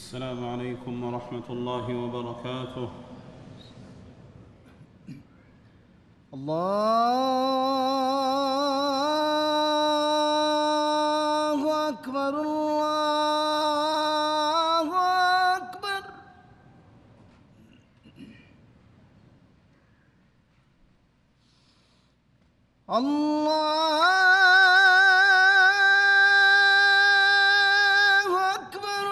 السلام عليكم ورحمة الله وبركاته. الله أكبر الله أكبر. الله أكبر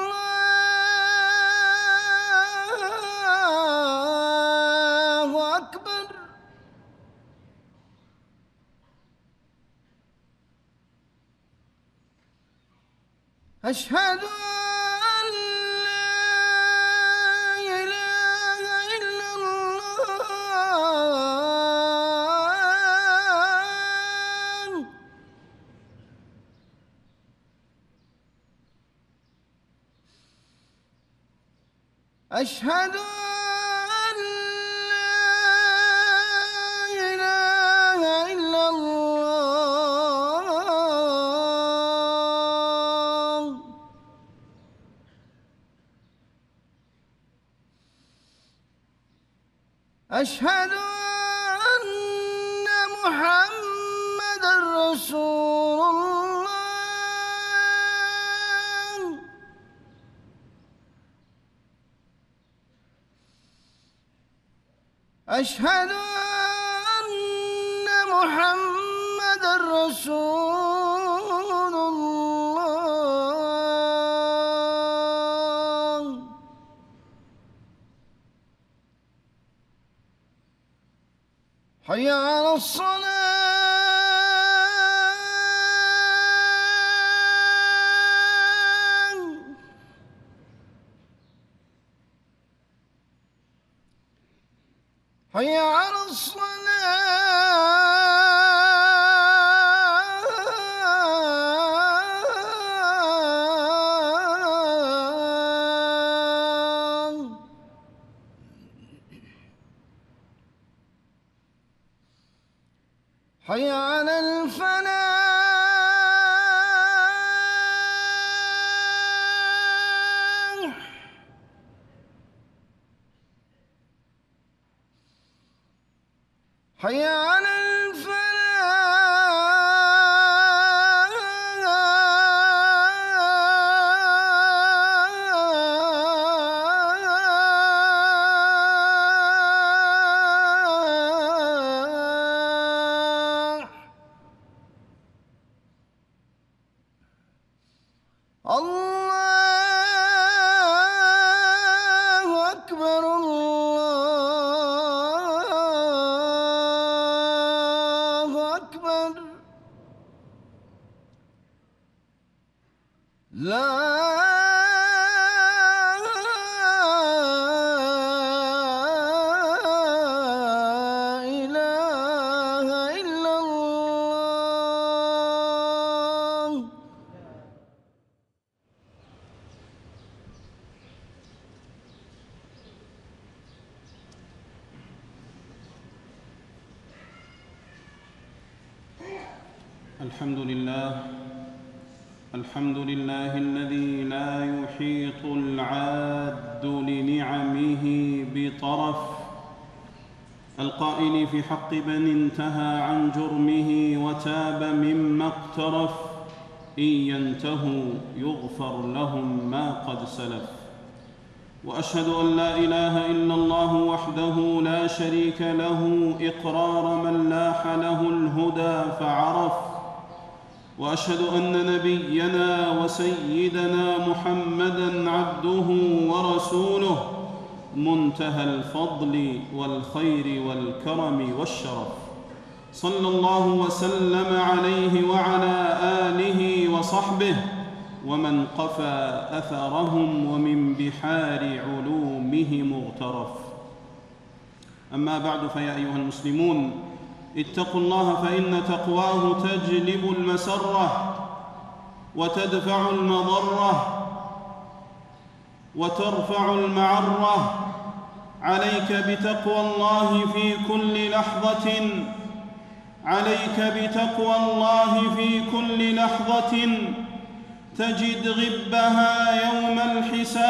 الله أكبر. أشهد أن لا إله إلا الله. أشهد أن لا إله إلا الله. أشهد أن محمدًا رسول الله. أشهد أن محمدًا رسول الله. حي على الصلاة. حي على الصلاة. حي على الفلاح. حي على الفلاح. الله أكبر الله أكبر. لا إله إلا الله. الحمد لله الذي لا يحيط العاد لنعمه بطرف، القائل في حق من انتهى عن جرمه وتاب مما اقترف: إن ينتهوا يغفر لهم ما قد سلف. وأشهد أن لا إله إلا الله وحده لا شريك له إقرار من لاح له الهدى فعرف. وأشهد أن نبينا وسيدنا محمدًا عبده ورسوله منتهى الفضل والخير والكرم والشرف، صلى الله وسلم عليه وعلى آله وصحبه ومن قفى أثرهم ومن بحار علومه مغترف. أما بعد، فيا أيها المسلمون، اتقوا الله، فإن تقواه تجلب المسرة وتدفع المضرة وترفع المعرة. عليك بتقوى الله في كل لحظة، عليك بتقوى الله في كل لحظة تجد غبها يوم الحساب.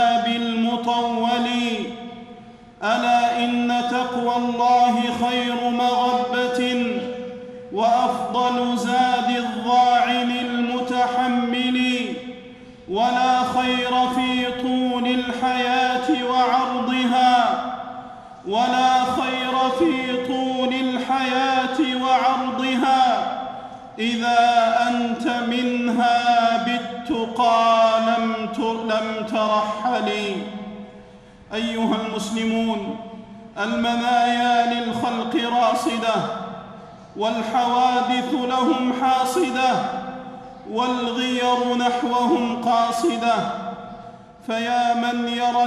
ولا خير في طول الحياة وعرضها، ولا خير في طول الحياة وعرضها إذا أنت منها بالتقى لم ترحلي. أيها المسلمون، المنايا للخلق راصدة، والحوادث لهم حاصدة، والغير نحوهم قاصدة. فيا من يرى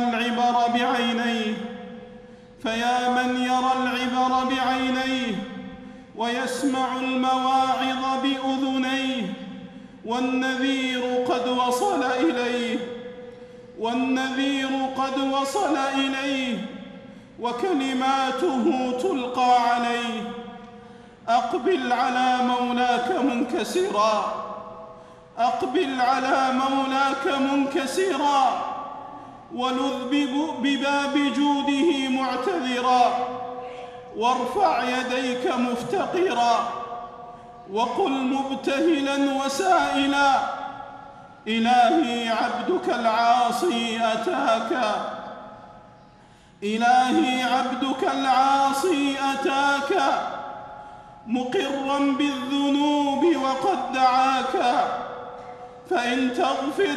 العبر بعينيه ويسمع المواعظ بأذنيه، والنذير قد وصل إليه وكلماته تلقى عليه. أقبل على مولاك منكسرا، ولذ بباب جوده معتذرا، وارفع يديك مفتقرا، وقل مبتهلا وسائلا: إلهي عبدك العاصي أتاك مقرا بالذنوب وقد دعاك، فإن تغفر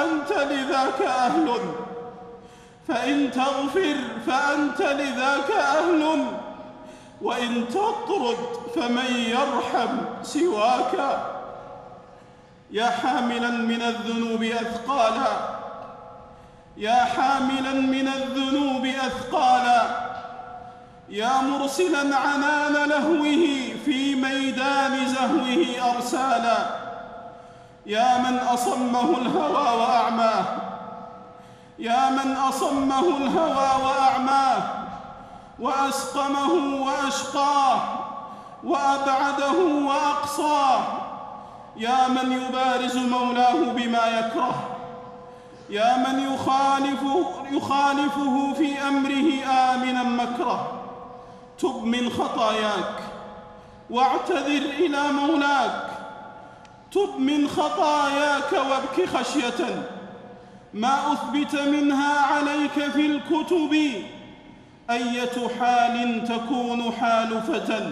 فأنت لذاك أهل، وإن تطرد فمن يرحم سواك. يا حاملا من الذنوب أثقالا، يا مرسلا عنان لهوه في ميدان زهوه أرسالا، يا من أصمه الهوى وأعماه، وأسقمه وأشقاه، وأبعده وأقصاه، يا من يبارز مولاه بما يكره، يا من يخالفه في أمره آمنا مكره. تب من خطاياك واعتذر إلى مولاك، تب من خطاياك وابك خشية ما أثبت منها عليك في الكتب. أية حال تكون حال فتى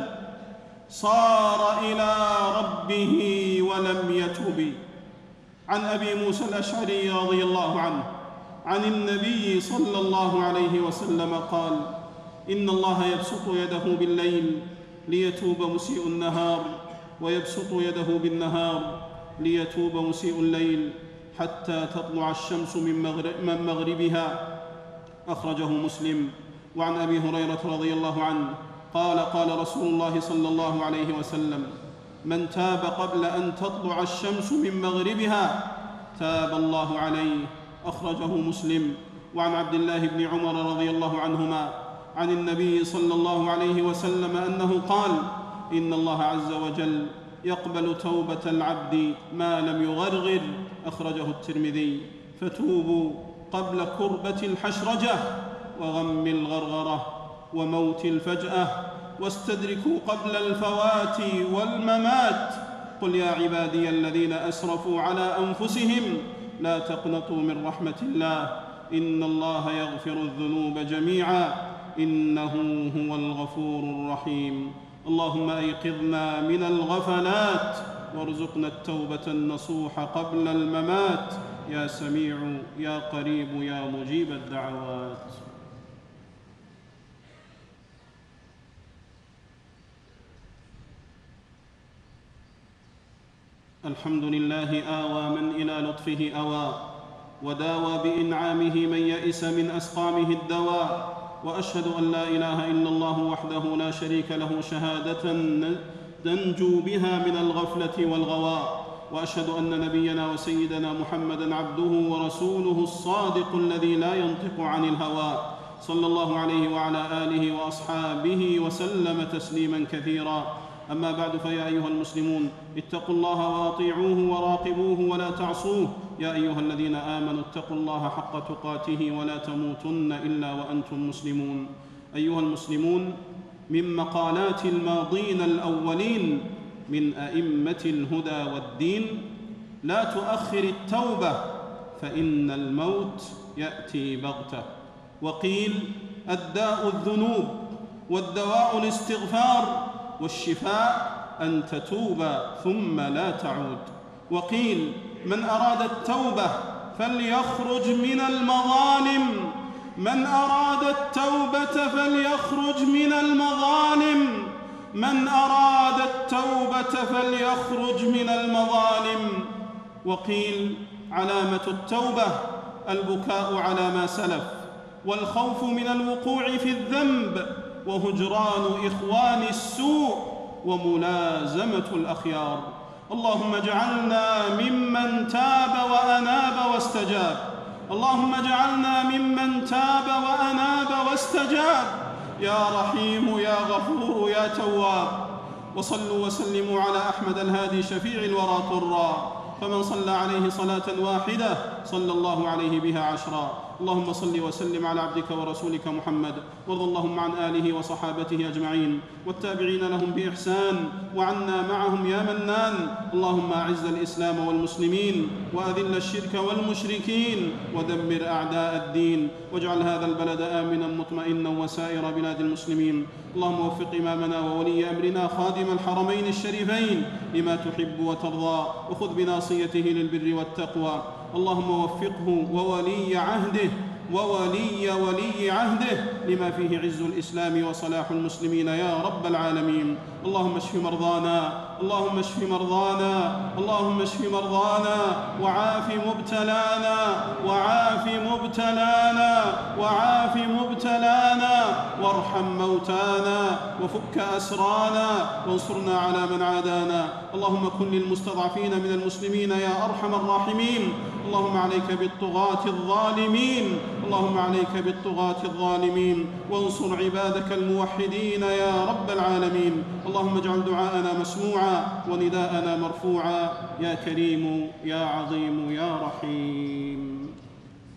صار إلى ربه ولم يتب. عن أبي موسى الأشعري رضي الله عنه عن النبي صلى الله عليه وسلم قال: إن الله يبسط يده بالليل ليتوب مسيء النهار، ويبسط يده بالنهار ليتوب مسيء الليل، حتى تطلع الشمس من مغربها. أخرجه مسلم. وعن أبي هريرة رضي الله عنه قال: قال رسول الله صلى الله عليه وسلم: من تاب قبل أن تطلع الشمس من مغربها تاب الله عليه. أخرجه مسلم. وعن عبد الله بن عمر رضي الله عنهما عن النبي صلى الله عليه وسلم أنه قال: إن الله عز وجل يقبل توبة العبد ما لم يغرغر. أخرجه الترمذي. فتوبوا قبل كربة الحشرجة وغم الغرغرة وموت الفجأة، واستدركوا قبل الفوات والممات. قل يا عبادي الذين أسرفوا على أنفسهم لا تقنطوا من رحمة الله، إن الله يغفر الذنوب جميعا إنه هو الغفور الرحيم. اللهم أيقظنا من الغفلات وارزقنا التوبة النصوح قبل الممات، يا سميع يا قريب يا مجيب الدعوات. الحمد لله آوى من إلى لطفه أوى، وداوى بإنعامه من يئس من أسقامه الدواء. وأشهد أن لا إله إلا الله وحده لا شريك له شهادة ننجو بها من الغفلة والغواء. وأشهد أن نبينا وسيدنا محمدًا عبده ورسوله الصادق الذي لا ينطق عن الهوى، صلى الله عليه وعلى آله وأصحابه وسلم تسليمًا كثيرًا. أما بعد، فيا أيها المسلمون، اتقوا الله وأطيعوه وراقبوه ولا تعصوه. يا أيها الذين آمنوا اتقوا الله حق تقاته ولا تموتن إلا وأنتم مسلمون. أيها المسلمون، من مقالات الماضين الأولين من أئمة الهدى والدين: لا تؤخر التوبة، فإن الموت يأتي بغتة. وقيل: الداء الذنوب، والدواء الاستغفار، والشفاء أن تتوب ثم لا تعود. وقيل: من أراد التوبة فليخرج من المظالم، من أراد التوبة فليخرج من المظالم، من أراد التوبة فليخرج من المظالم. وقيل: علامة التوبة البكاء على ما سلف، والخوف من الوقوع في الذنب، وهجران إخوان السوء، وملازمة الأخيار. اللهم اجعلنا ممن تاب وأناب واستجاب، اللهم اجعلنا ممن تاب وأناب واستجاب، يا رحيم يا غفور يا تواب. وصلوا وسلموا على أحمد الهادي شفيع الورى طرا، فمن صلى عليه صلاة واحدة صلى الله عليه بها عشرا. اللهم صل وسلم على عبدك ورسولك محمد، وارض اللهم عن آله وصحابته أجمعين والتابعين لهم بإحسان، وعنا معهم يا منان. اللهم أعز الإسلام والمسلمين، وأذل الشرك والمشركين، ودمر أعداء الدين، واجعل هذا البلد آمنا مطمئنا وسائر بلاد المسلمين. اللهم وفق إمامنا وولي أمرنا خادم الحرمين الشريفين لما تحب وترضى، وخذ بناصيته للبر والتقوى. اللهم وفقه وولي عهده لما فيه عز الإسلام وصلاح المسلمين يا رب العالمين. اللهم اشف مرضانا، اللهم اشف مرضانا، اللهم اشف مرضانا، وعاف مبتلانا، وعاف مبتلانا، وعاف مبتلانا، وارحم موتانا، وفك أسرانا، وانصرنا على من عادانا. اللهم كن للمستضعفين من المسلمين يا أرحم الراحمين. اللهم عليك بالطغاة الظالمين، اللهم عليك بالطغاة الظالمين، وانصر عبادك الموحدين يا رب العالمين. اللهم اجعل دعاءنا مسموعا ونداءنا مرفوعا، يا كريم يا عظيم يا رحيم.